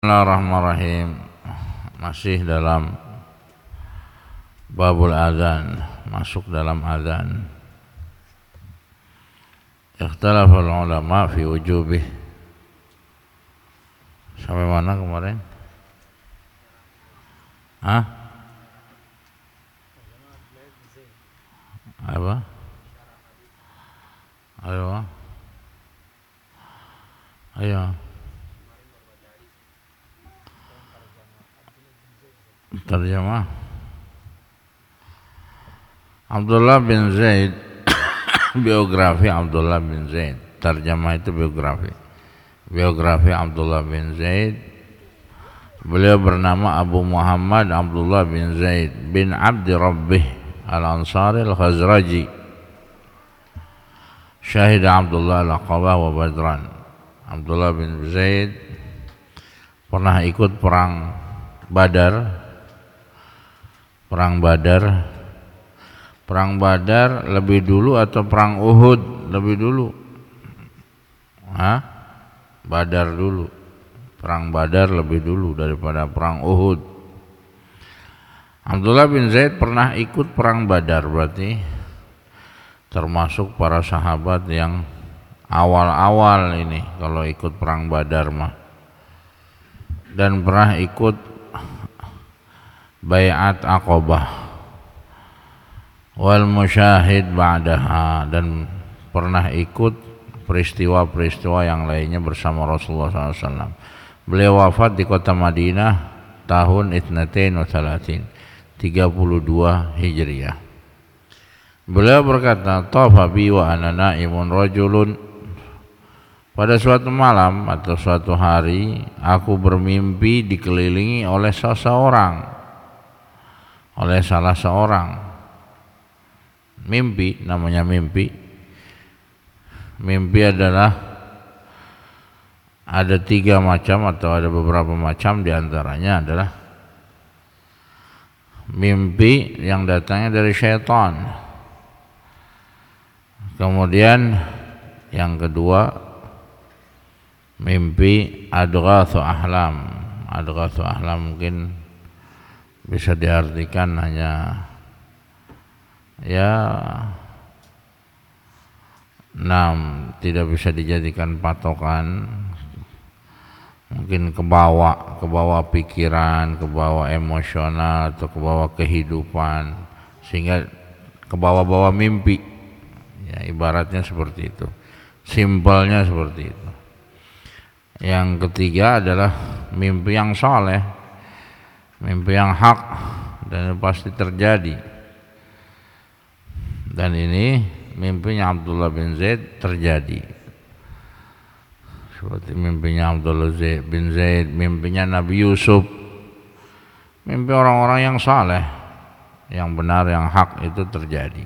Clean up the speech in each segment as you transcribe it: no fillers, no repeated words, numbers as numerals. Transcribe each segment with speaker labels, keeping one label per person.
Speaker 1: Bismillahirrahmanirrahim. Masih dalam babul adzan, masuk dalam adzan. Ikhtalafal ulama fi wujubih. Sampai mana kemarin? Apa? Ayo. Terjemah Abdullah bin Zaid. Biografi Abdullah bin Zaid. Terjemah itu biografi Abdullah bin Zaid. Beliau bernama Abu Muhammad Abdullah bin Zaid bin Abdi Rabbih Al-Ansari Al-Khazraji. Syahid Abdullah Al-Aqabah wa Badran. Abdullah bin Zaid pernah ikut perang Badar. Perang Badar lebih dulu atau perang Uhud lebih dulu? Badar dulu. Perang Badar lebih dulu daripada perang Uhud. Abdullah bin Zaid pernah ikut perang Badar, berarti termasuk para sahabat yang awal-awal ini kalau ikut perang Badar mah. Dan pernah ikut Bai'at Aqabah wal musyahid ba'daha, dan pernah ikut peristiwa-peristiwa yang lainnya bersama Rasulullah SAW. Beliau wafat di kota Madinah tahun 32 Hijriah. Beliau berkata, "Tafa bi wa ana naimun rajulun." Pada suatu malam atau suatu hari aku bermimpi dikelilingi oleh salah seorang. Mimpi, namanya mimpi. Mimpi adalah ada 3 macam atau ada beberapa macam, diantaranya adalah mimpi yang datangnya dari syaitan. Kemudian yang kedua, mimpi adghatsu ahlam. Adghatsu ahlam mungkin bisa diartikan hanya tidak bisa dijadikan patokan, mungkin kebawa pikiran, kebawa emosional atau kebawa kehidupan, sehingga kebawa mimpi. Ya, ibaratnya seperti itu, simpelnya seperti itu. Yang ketiga adalah mimpi yang saleh, mimpi yang hak, dan pasti terjadi. Dan ini mimpinya Abdullah bin Zaid terjadi. Seperti mimpinya Abdullah bin Zaid, mimpinya Nabi Yusuf, mimpi orang-orang yang saleh, yang benar, yang hak itu terjadi.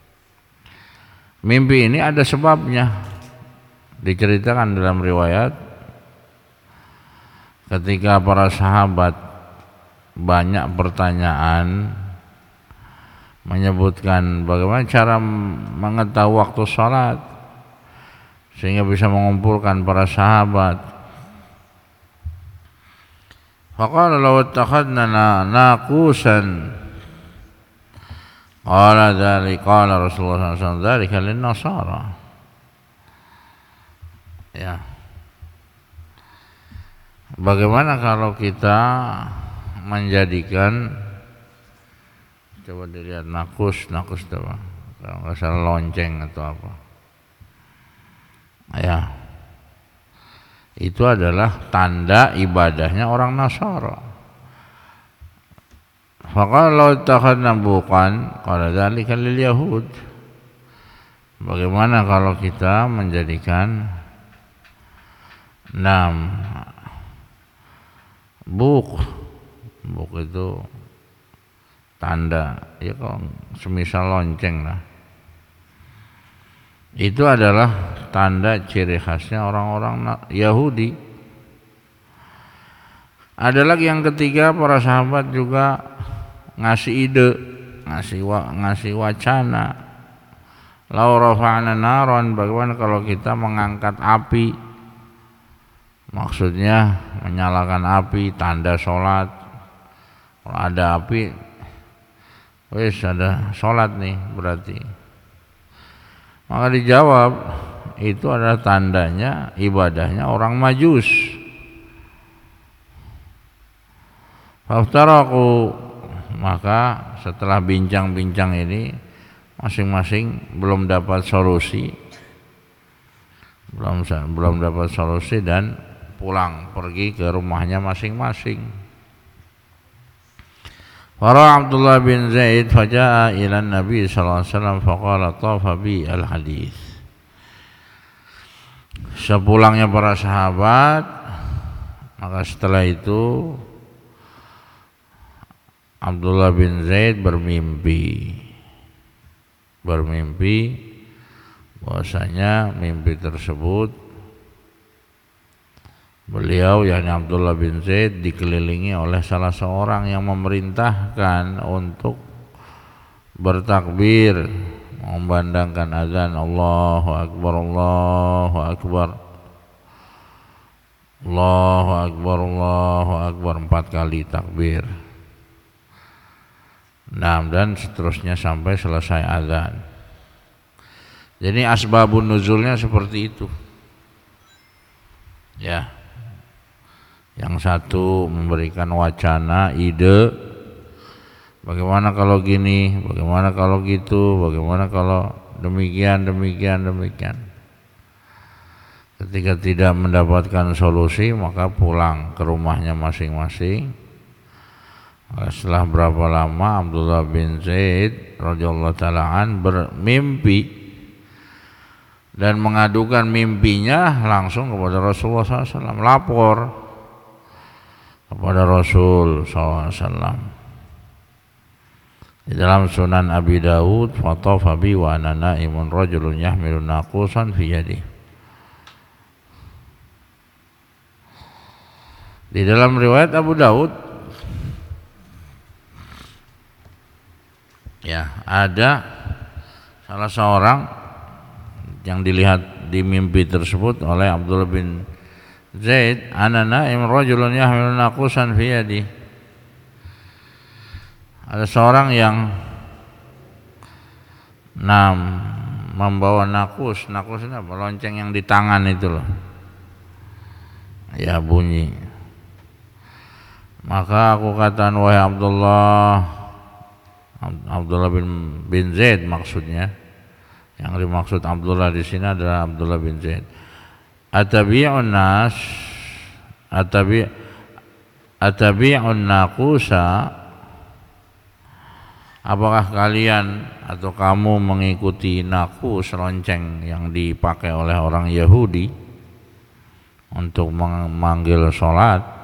Speaker 1: Mimpi ini ada sebabnya. Diceritakan dalam riwayat ketika para sahabat banyak pertanyaan menyebutkan bagaimana cara mengetahui waktu salat sehingga bisa mengumpulkan para sahabat. Faqala law ittakhadna naqusan, qala Rasulullah SAW, dzalika lin-nasara. Ya. Bagaimana kalau kita menjadikan, coba dilihat nakus itu apa? Kalau nggak salah lonceng atau apa? Ya, itu adalah tanda ibadahnya orang Nasara. Faqala takhadna bukan, qala dzalika lil yahud. Bagaimana kalau kita menjadikan buk itu tanda, ya kalau semisal lonceng lah, itu adalah tanda ciri khasnya orang-orang Yahudi. Ada lagi yang ketiga, para sahabat juga ngasih ide, ngasih wacana. Lau rafa'na naron, bagaimana kalau kita mengangkat api Maksudnya menyalakan api, tanda sholat. Kalau ada api, wis ada sholat nih berarti. Maka dijawab, itu adalah tandanya ibadahnya orang Majus. Faftaraku, maka setelah bincang-bincang ini masing-masing belum dapat solusi, belum dapat solusi dan pulang pergi ke rumahnya masing-masing. Fara Abdullah bin Zaid faja'a ila Nabi sallallahu alaihi wasallam faqala tafa bi al-hadis. Sepulangnya para sahabat, maka setelah itu Abdullah bin Zaid bermimpi bahwasanya mimpi tersebut beliau yakni Abdullah bin Zaid dikelilingi oleh salah seorang yang memerintahkan untuk bertakbir, memandangkan azan, Allahu Akbar, Allahu Akbar, Allahu Akbar, Allahu Akbar, 4 kali takbir. Nah, dan seterusnya sampai selesai azan. Jadi asbabun nuzulnya seperti itu. Ya. Yang satu memberikan wacana, ide, bagaimana kalau gini, bagaimana kalau gitu, bagaimana kalau demikian. Ketika tidak mendapatkan solusi, maka pulang ke rumahnya masing-masing. Setelah berapa lama Abdullah bin Zaid radhiyallahu ta'ala an bermimpi dan mengadukan mimpinya langsung kepada Rasulullah SAW, lapor kepada Rasul SAW. Di dalam Sunan Abi Dawud, fatafa bi wa ana naimun rajulun yahmilu naqusan fi yadihi. Di dalam riwayat Abu Dawud, ya, ada salah seorang yang dilihat di mimpi tersebut oleh Abdullah bin Zaid, ana naim rajulun yahmilu naqusan fi yadi. Ada seorang yang membawa nakus ini apa? Lonceng yang di tangan itu loh. Ya, bunyi. Maka aku katakan, wahai Abdullah bin Zaid maksudnya. Yang dimaksud Abdullah di sini adalah Abdullah bin Zaid. Atabi'un naqusa, apakah kalian atau kamu mengikuti nakus, lonceng yang dipakai oleh orang Yahudi untuk memanggil sholat?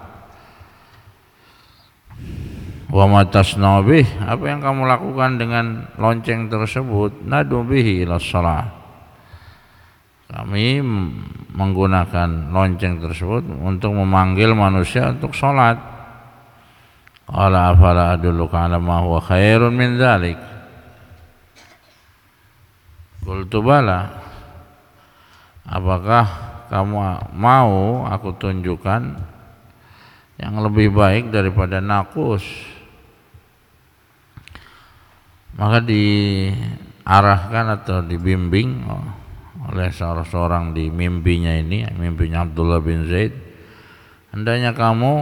Speaker 1: Wa matasna'u bih, apa yang kamu lakukan dengan lonceng tersebut? Nadu bihi ila shalah, kami menggunakan lonceng tersebut untuk memanggil manusia untuk sholat. Qala afala adulluka ala ma huwa khairun min dzalik. Qultu bala, apakah kamu mau aku tunjukkan yang lebih baik daripada nakus? Maka diarahkan atau dibimbing oleh seorang di mimpinya ini, mimpinya Abdullah bin Zaid, hendaknya kamu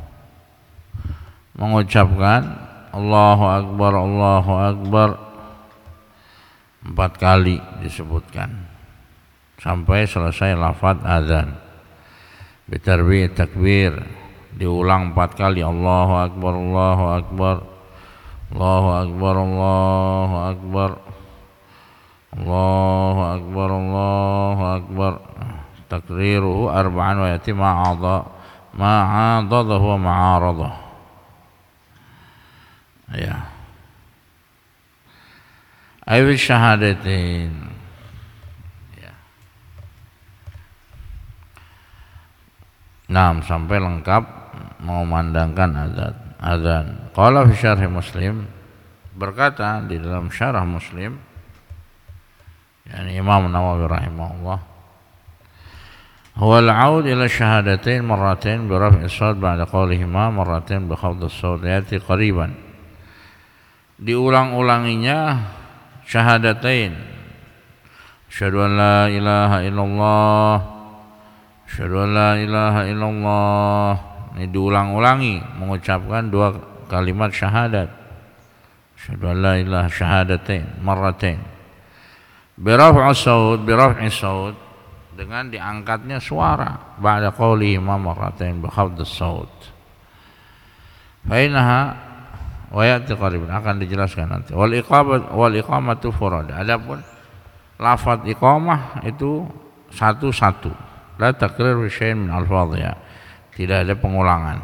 Speaker 1: mengucapkan Allahu Akbar, Allahu Akbar 4 kali disebutkan sampai selesai lafaz azan. Bitarbi takbir, diulang 4 kali, Allahu Akbar, Allahu Akbar, Allahu Akbar, Allahu Akbar, Allahu Akbar, Allahu Akbar. Takriruhu 4 wa yati ma'adadah wa ma'aradah. Ya. Ayu syahadatain. Ya. Sampai lengkap mengumandangkan azan. Qala fi syarh Muslim, berkata di dalam syarah Muslim, yakni Imam Nawawi rahimahullah, huwa al-'aud ila syahadatain marratain bi raf'i shaut ba'da qawlihima marratain bi khafdhi shaut yati qariban. Diulang-ulanginya syahadatain, asyhadu an la ilaha illallah, asyhadu an la ilaha illallah. Ini diulang-ulangi mengucapkan dua kalimat syahadat, asyhadu an la ilaha syahadatain marratain bi raf'i shaut dengan diangkatnya suara ba'da qawlihima marratain bi khafdhi shaut. Fa innaha wa ya'ti qariban, akan dijelaskan nanti. Wal iqamatu furad. Adapun lafaz iqamah itu satu-satu. La takrir bi syai'in min alfadhiha. Tidak ada pengulangan.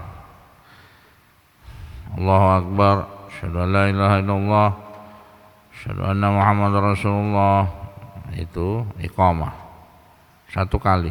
Speaker 1: Allahu akbar, asyhadu an la ilaha illallah, asyhadu anna Muhammadar Rasulullah. Itu iqamah. Satu kali.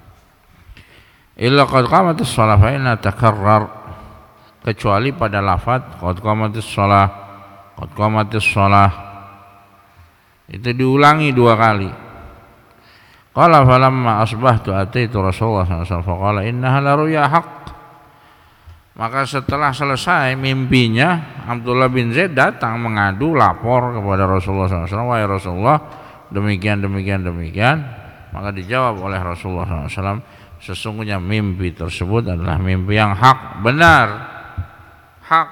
Speaker 1: Illa qad qamatis shalah fa inna takarrar, kecuali pada lafaz qad qamatis shalah itu diulangi dua kali. Qala falamma asbahtu ataitu Rasulullah sallallahu alaihi wasallam faqala innaha la ruya haqq. Maka setelah selesai mimpinya, Abdullah bin Zaid datang mengadu lapor kepada Rasulullah sallallahu alaihi wasallam, wahai Rasulullah, demikian. Maka dijawab oleh Rasulullah sallallahu alaihi wasallam, sesungguhnya mimpi tersebut adalah mimpi yang hak, benar. Hak.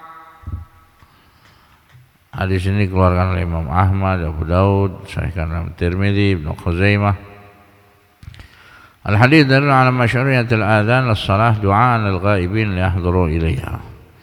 Speaker 1: Hadis ini dikeluarkan oleh Imam Ahmad, Abu Daud, sahihkan dalam Tirmidzi, Ibnu Khuzaimah. Al-hadits dalil ala masyru'iyatil adzan lis-shalah du'aan lil-ghaibin liyahdhuru ilaiha.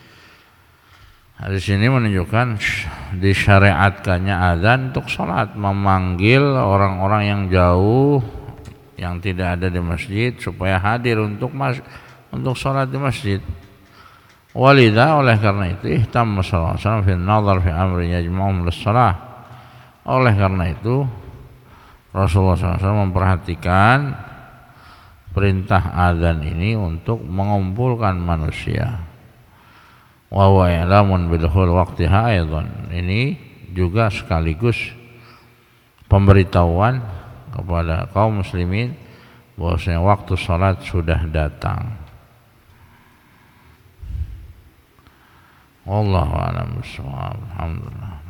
Speaker 1: Hadis ini menunjukkan disyariatkannya azan untuk salat, memanggil orang-orang yang jauh yang tidak ada di masjid supaya hadir untuk salat di masjid. Walidha, oleh karena itu ihtamma sallallahu alaihi wasallam fi an-nazar fi amri yajma'uhum lis-shalah. Oleh karena itu Rasulullah SAW memperhatikan perintah azan ini untuk mengumpulkan manusia. Wa huwa i'lamun bidukhul waqtiha aidan. Ini juga sekaligus pemberitahuan kepada kaum muslimin bahwasanya waktu salat sudah datang. Wallahu a'lam bishawab. Alhamdulillah.